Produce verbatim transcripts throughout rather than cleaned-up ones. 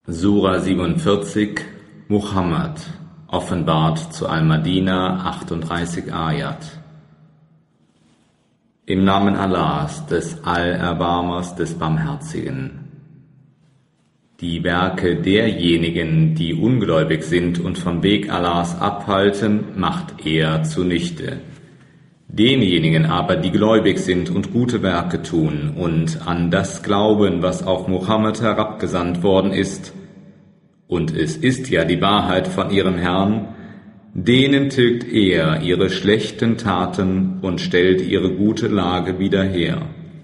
Sura siebenundvierzig, Muhammad, offenbart zu Al-Madina, achtunddreißig Ayat. Im Namen Allahs, des Allerbarmers, des Barmherzigen. Die Werke derjenigen, die ungläubig sind und vom Weg Allahs abhalten, macht er zunichte. Denjenigen aber, die gläubig sind und gute Werke tun und an das glauben, was auf Muhammad herabgesandt worden ist, und es ist ja die Wahrheit von ihrem Herrn, denen tilgt er ihre schlechten Taten und stellt ihre gute Lage wieder her.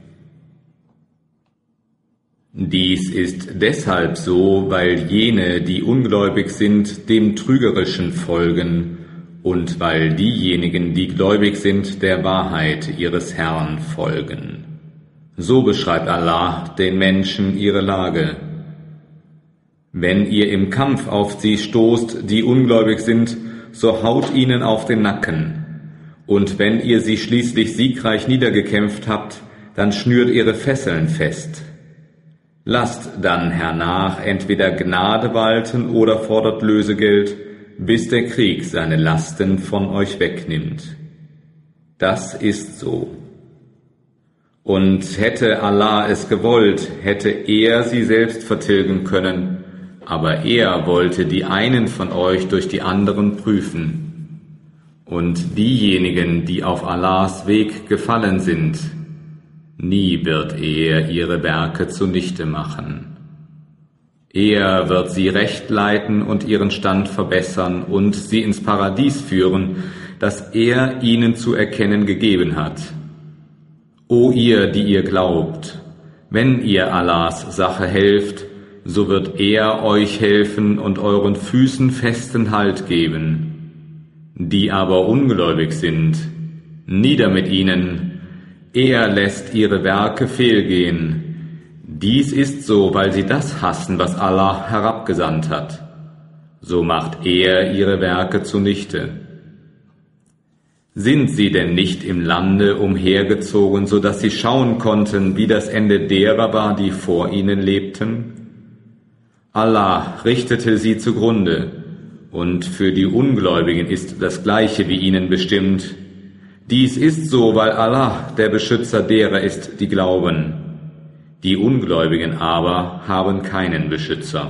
Dies ist deshalb so, weil jene, die ungläubig sind, dem Trügerischen folgen und weil diejenigen, die gläubig sind, der Wahrheit ihres Herrn folgen. So beschreibt Allah den Menschen ihre Lage. Wenn ihr im Kampf auf sie stoßt, die ungläubig sind, so haut ihnen auf den Nacken. Und wenn ihr sie schließlich siegreich niedergekämpft habt, dann schnürt ihre Fesseln fest. Lasst dann hernach entweder Gnade walten oder fordert Lösegeld, bis der Krieg seine Lasten von euch wegnimmt. Das ist so. Und hätte Allah es gewollt, hätte er sie selbst vertilgen können, aber er wollte die einen von euch durch die anderen prüfen. Und diejenigen, die auf Allahs Weg gefallen sind, nie wird er ihre Werke zunichte machen. Er wird sie recht leiten und ihren Stand verbessern und sie ins Paradies führen, das er ihnen zu erkennen gegeben hat. O ihr, die ihr glaubt, wenn ihr Allahs Sache helft, so wird er euch helfen und euren Füßen festen Halt geben. Die aber ungläubig sind, nieder mit ihnen, er lässt ihre Werke fehlgehen. Dies ist so, weil sie das hassen, was Allah herabgesandt hat. So macht er ihre Werke zunichte. Sind sie denn nicht im Lande umhergezogen, so dass sie schauen konnten, wie das Ende derer war, die vor ihnen lebten? Allah richtete sie zugrunde, und für die Ungläubigen ist das Gleiche wie ihnen bestimmt. Dies ist so, weil Allah der Beschützer derer ist, die glauben. Die Ungläubigen aber haben keinen Beschützer.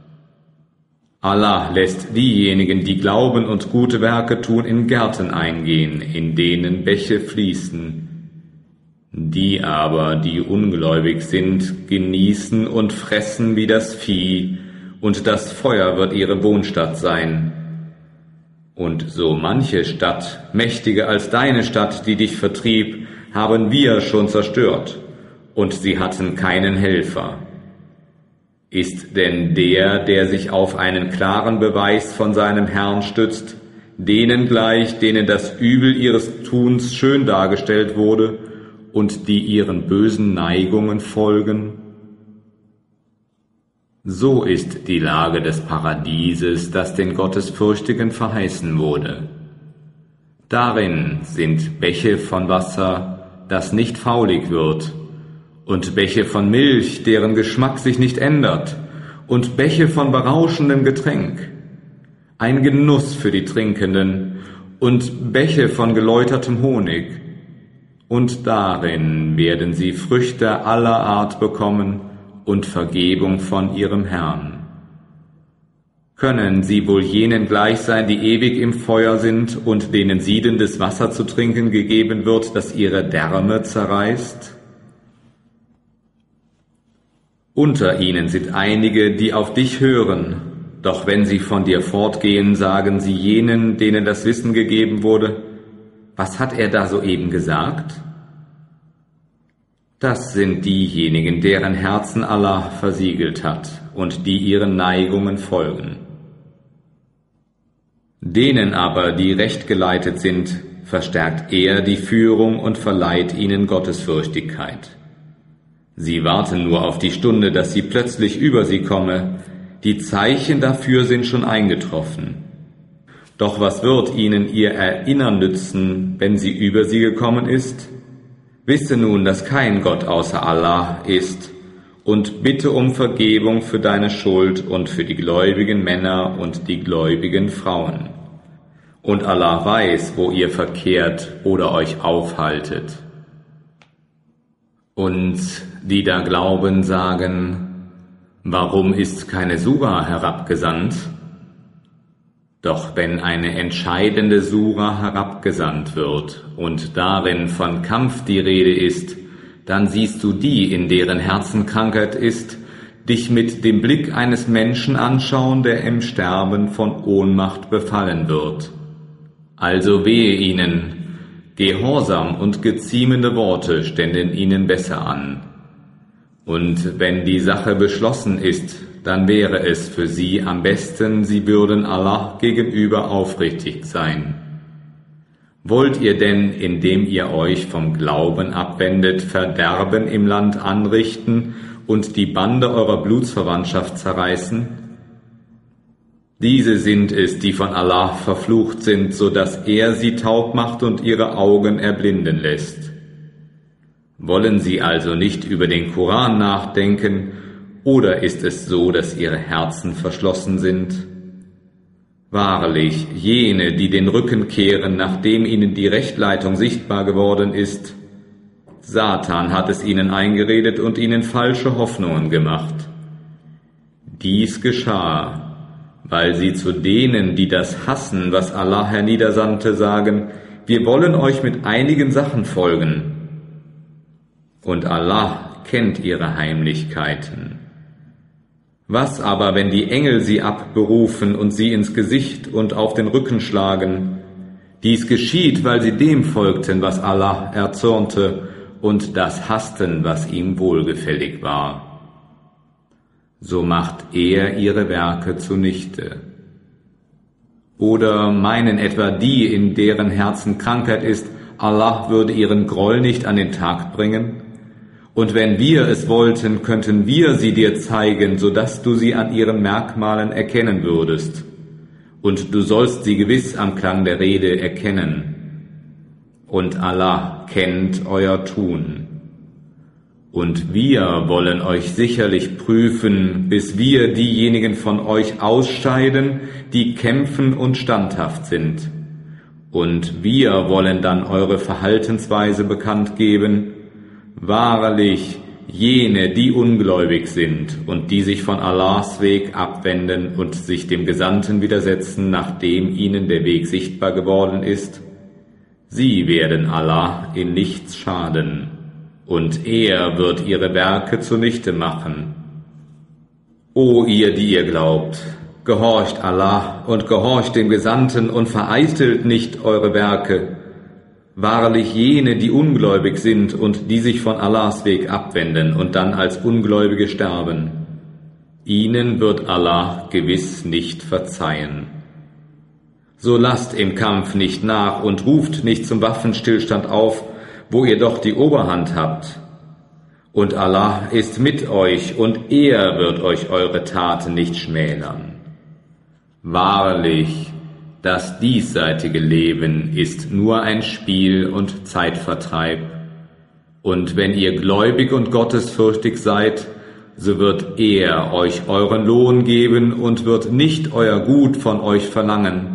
Allah lässt diejenigen, die glauben und gute Werke tun, in Gärten eingehen, in denen Bäche fließen. Die aber, die ungläubig sind, genießen und fressen wie das Vieh, und das Feuer wird ihre Wohnstatt sein. Und so manche Stadt, mächtiger als deine Stadt, die dich vertrieb, haben wir schon zerstört, und sie hatten keinen Helfer. Ist denn der, der sich auf einen klaren Beweis von seinem Herrn stützt, denen gleich, denen das Übel ihres Tuns schön dargestellt wurde und die ihren bösen Neigungen folgen? So ist die Lage des Paradieses, das den Gottesfürchtigen verheißen wurde. Darin sind Bäche von Wasser, das nicht faulig wird, und Bäche von Milch, deren Geschmack sich nicht ändert, und Bäche von berauschendem Getränk, ein Genuss für die Trinkenden, und Bäche von geläutertem Honig, und darin werden sie Früchte aller Art bekommen und Vergebung von ihrem Herrn. Können sie wohl jenen gleich sein, die ewig im Feuer sind und denen siedendes Wasser zu trinken gegeben wird, das ihre Därme zerreißt? Unter ihnen sind einige, die auf dich hören, doch wenn sie von dir fortgehen, sagen sie jenen, denen das Wissen gegeben wurde, was hat er da soeben gesagt? Das sind diejenigen, deren Herzen Allah versiegelt hat und die ihren Neigungen folgen. Denen aber, die recht geleitet sind, verstärkt er die Führung und verleiht ihnen Gottesfürchtigkeit. Sie warten nur auf die Stunde, dass sie plötzlich über sie komme. Die Zeichen dafür sind schon eingetroffen. Doch was wird ihnen ihr Erinnern nützen, wenn sie über sie gekommen ist? Wisse nun, dass kein Gott außer Allah ist und bitte um Vergebung für deine Schuld und für die gläubigen Männer und die gläubigen Frauen. Und Allah weiß, wo ihr verkehrt oder euch aufhaltet. Und die da glauben, sagen, warum ist keine Sura herabgesandt? Doch wenn eine entscheidende Sura herabgesandt wird und darin von Kampf die Rede ist, dann siehst du die, in deren Herzen Krankheit ist, dich mit dem Blick eines Menschen anschauen, der im Sterben von Ohnmacht befallen wird. Also wehe ihnen, Gehorsam und geziemende Worte ständen ihnen besser an. Und wenn die Sache beschlossen ist, dann wäre es für sie am besten, sie würden Allah gegenüber aufrichtig sein. Wollt ihr denn, indem ihr euch vom Glauben abwendet, Verderben im Land anrichten und die Bande eurer Blutsverwandtschaft zerreißen? Diese sind es, die von Allah verflucht sind, so dass er sie taub macht und ihre Augen erblinden lässt. Wollen sie also nicht über den Koran nachdenken, oder ist es so, dass ihre Herzen verschlossen sind? Wahrlich, jene, die den Rücken kehren, nachdem ihnen die Rechtleitung sichtbar geworden ist, Satan hat es ihnen eingeredet und ihnen falsche Hoffnungen gemacht. Dies geschah, weil sie zu denen, die das hassen, was Allah herniedersandte, sagen, wir wollen euch mit einigen Sachen folgen. Und Allah kennt ihre Heimlichkeiten. Was aber, wenn die Engel sie abberufen und sie ins Gesicht und auf den Rücken schlagen? Dies geschieht, weil sie dem folgten, was Allah erzürnte, und das hassten, was ihm wohlgefällig war. So macht er ihre Werke zunichte. Oder meinen etwa die, in deren Herzen Krankheit ist, Allah würde ihren Groll nicht an den Tag bringen? Und wenn wir es wollten, könnten wir sie dir zeigen, so dass du sie an ihren Merkmalen erkennen würdest. Und du sollst sie gewiss am Klang der Rede erkennen. Und Allah kennt euer Tun. Und wir wollen euch sicherlich prüfen, bis wir diejenigen von euch ausscheiden, die kämpfen und standhaft sind. Und wir wollen dann eure Verhaltensweise bekannt geben. Wahrlich, jene, die ungläubig sind und die sich von Allahs Weg abwenden und sich dem Gesandten widersetzen, nachdem ihnen der Weg sichtbar geworden ist, sie werden Allah in nichts schaden. Und er wird ihre Werke zunichte machen. O ihr, die ihr glaubt, gehorcht Allah und gehorcht dem Gesandten und vereitelt nicht eure Werke. Wahrlich jene, die ungläubig sind und die sich von Allahs Weg abwenden und dann als Ungläubige sterben, ihnen wird Allah gewiss nicht verzeihen. So lasst im Kampf nicht nach und ruft nicht zum Waffenstillstand auf, wo ihr doch die Oberhand habt. Und Allah ist mit euch, und er wird euch eure Taten nicht schmälern. Wahrlich, das diesseitige Leben ist nur ein Spiel und Zeitvertreib. Und wenn ihr gläubig und gottesfürchtig seid, so wird er euch euren Lohn geben und wird nicht euer Gut von euch verlangen.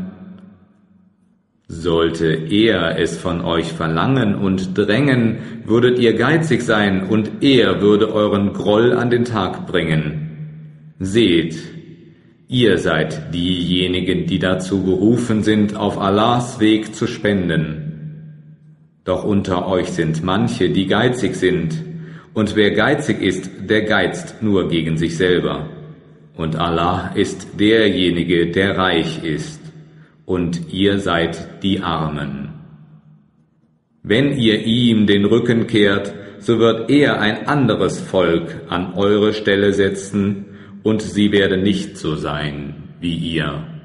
Sollte er es von euch verlangen und drängen, würdet ihr geizig sein, und er würde euren Groll an den Tag bringen. Seht, ihr seid diejenigen, die dazu berufen sind, auf Allahs Weg zu spenden. Doch unter euch sind manche, die geizig sind, und wer geizig ist, der geizt nur gegen sich selber. Und Allah ist derjenige, der reich ist. Und ihr seid die Armen. Wenn ihr ihm den Rücken kehrt, so wird er ein anderes Volk an eure Stelle setzen, und sie werden nicht so sein wie ihr.